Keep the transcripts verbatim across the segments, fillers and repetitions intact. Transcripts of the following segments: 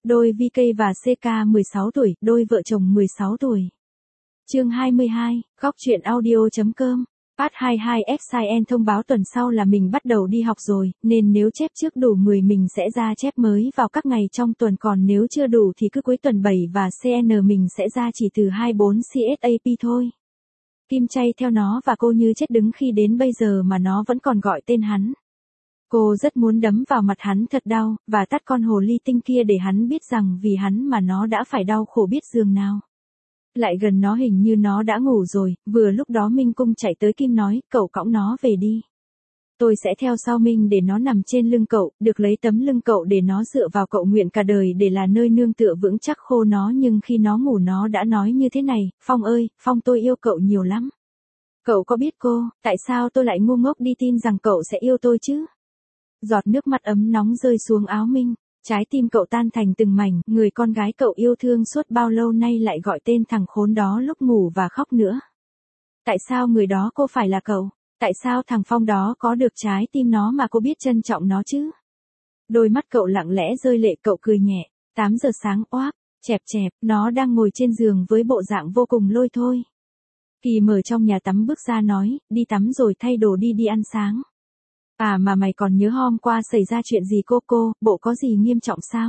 Đôi vê ca và xê ca mười sáu tuổi, đôi vợ chồng mười sáu tuổi. Chương hai mươi hai, góc truyện audio.com. Part hai mươi hai ép xê en thông báo tuần sau là mình bắt đầu đi học rồi, nên nếu chép trước đủ mười mình sẽ ra chép mới vào các ngày trong tuần, còn nếu chưa đủ thì cứ cuối tuần bảy và xê en mình sẽ ra chỉ từ hai mươi bốn xê ét a pê thôi. Kim chay theo nó và cô như chết đứng khi đến bây giờ mà nó vẫn còn gọi tên hắn. Cô rất muốn đấm vào mặt hắn thật đau, và tát con hồ ly tinh kia để hắn biết rằng vì hắn mà nó đã phải đau khổ biết giường nào. Lại gần nó hình như nó đã ngủ rồi, vừa lúc đó Minh Cung chạy tới Kim nói, cậu cõng nó về đi. Tôi sẽ theo sau Minh để nó nằm trên lưng cậu, được lấy tấm lưng cậu để nó dựa vào, cậu nguyện cả đời để là nơi nương tựa vững chắc khô nó, nhưng khi nó ngủ nó đã nói như thế này, Phong ơi, Phong tôi yêu cậu nhiều lắm. Cậu có biết cô, tại sao tôi lại ngu ngốc đi tin rằng cậu sẽ yêu tôi chứ? Giọt nước mắt ấm nóng rơi xuống áo Minh. Trái tim cậu tan thành từng mảnh, người con gái cậu yêu thương suốt bao lâu nay lại gọi tên thằng khốn đó lúc ngủ và khóc nữa. Tại sao người đó cô phải là cậu? Tại sao thằng Phong đó có được trái tim nó mà cô biết trân trọng nó chứ? Đôi mắt cậu lặng lẽ rơi lệ, cậu cười nhẹ. tám giờ sáng oác, chẹp chẹp, nó đang ngồi trên giường với bộ dạng vô cùng lôi thôi. Kỳ mở trong nhà tắm bước ra nói, đi tắm rồi thay đồ đi đi ăn sáng. À mà mày còn nhớ hôm qua xảy ra chuyện gì cô cô, bộ có gì nghiêm trọng sao?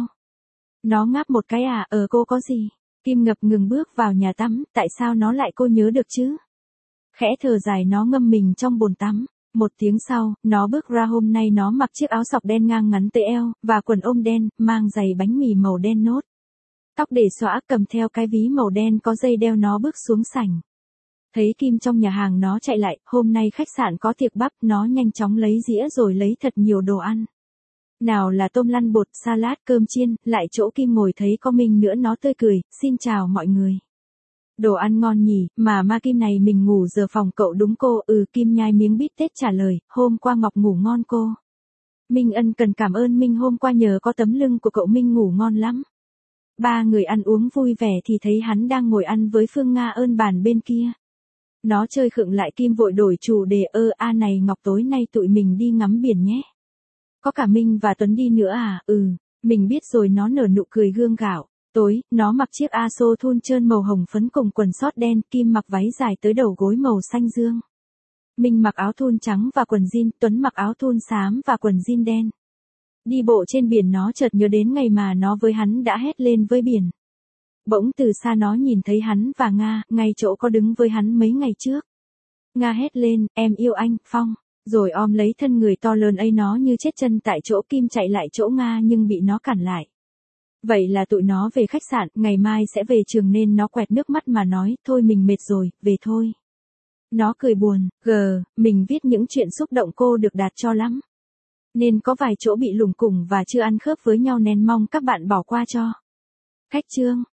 Nó ngáp một cái à, ờ cô có gì? Kim ngập ngừng bước vào nhà tắm, tại sao nó lại cô nhớ được chứ? Khẽ thở dài nó ngâm mình trong bồn tắm. Một tiếng sau, nó bước ra, hôm nay nó mặc chiếc áo sọc đen ngang ngắn tới eo, và quần ôm đen, mang giày bánh mì màu đen nốt. Tóc để xõa cầm theo cái ví màu đen có dây đeo, nó bước xuống sảnh. Thấy Kim trong nhà hàng nó chạy lại, hôm nay khách sạn có tiệc bắp, nó nhanh chóng lấy dĩa rồi lấy thật nhiều đồ ăn. Nào là tôm lăn bột, salad, cơm chiên, lại chỗ Kim ngồi thấy có Minh nữa nó tươi cười, xin chào mọi người. Đồ ăn ngon nhỉ, mà ma Kim này mình ngủ giờ phòng cậu đúng cô, ừ Kim nhai miếng bít tết trả lời, hôm qua Ngọc ngủ ngon cô. Minh ân cần cảm ơn Minh, hôm qua nhờ có tấm lưng của cậu Minh ngủ ngon lắm. Ba người ăn uống vui vẻ thì thấy hắn đang ngồi ăn với Phương Nga ơn bàn bên kia. Nó chơi khựng lại, Kim vội đổi chủ đề, ơ a này Ngọc tối nay tụi mình đi ngắm biển nhé. Có cả Minh và Tuấn đi nữa à, ừ, mình biết rồi, nó nở nụ cười gương gạo. Tối, nó mặc chiếc aso thun trơn màu hồng phấn cùng quần sót đen, Kim mặc váy dài tới đầu gối màu xanh dương. Minh mặc áo thun trắng và quần jean, Tuấn mặc áo thun xám và quần jean đen. Đi bộ trên biển nó chợt nhớ đến ngày mà nó với hắn đã hét lên với biển. Bỗng từ xa nó nhìn thấy hắn và Nga, ngay chỗ có đứng với hắn mấy ngày trước. Nga hét lên, em yêu anh, Phong, rồi ôm lấy thân người to lớn ấy, nó như chết chân tại chỗ. Kim chạy lại chỗ Nga nhưng bị nó cản lại. Vậy là tụi nó về khách sạn, ngày mai sẽ về trường nên nó quẹt nước mắt mà nói, thôi mình mệt rồi, về thôi. Nó cười buồn, gờ, mình viết những chuyện xúc động cô được đạt cho lắm. Nên có vài chỗ bị lủng củng và chưa ăn khớp với nhau nên mong các bạn bỏ qua cho. Khách chương.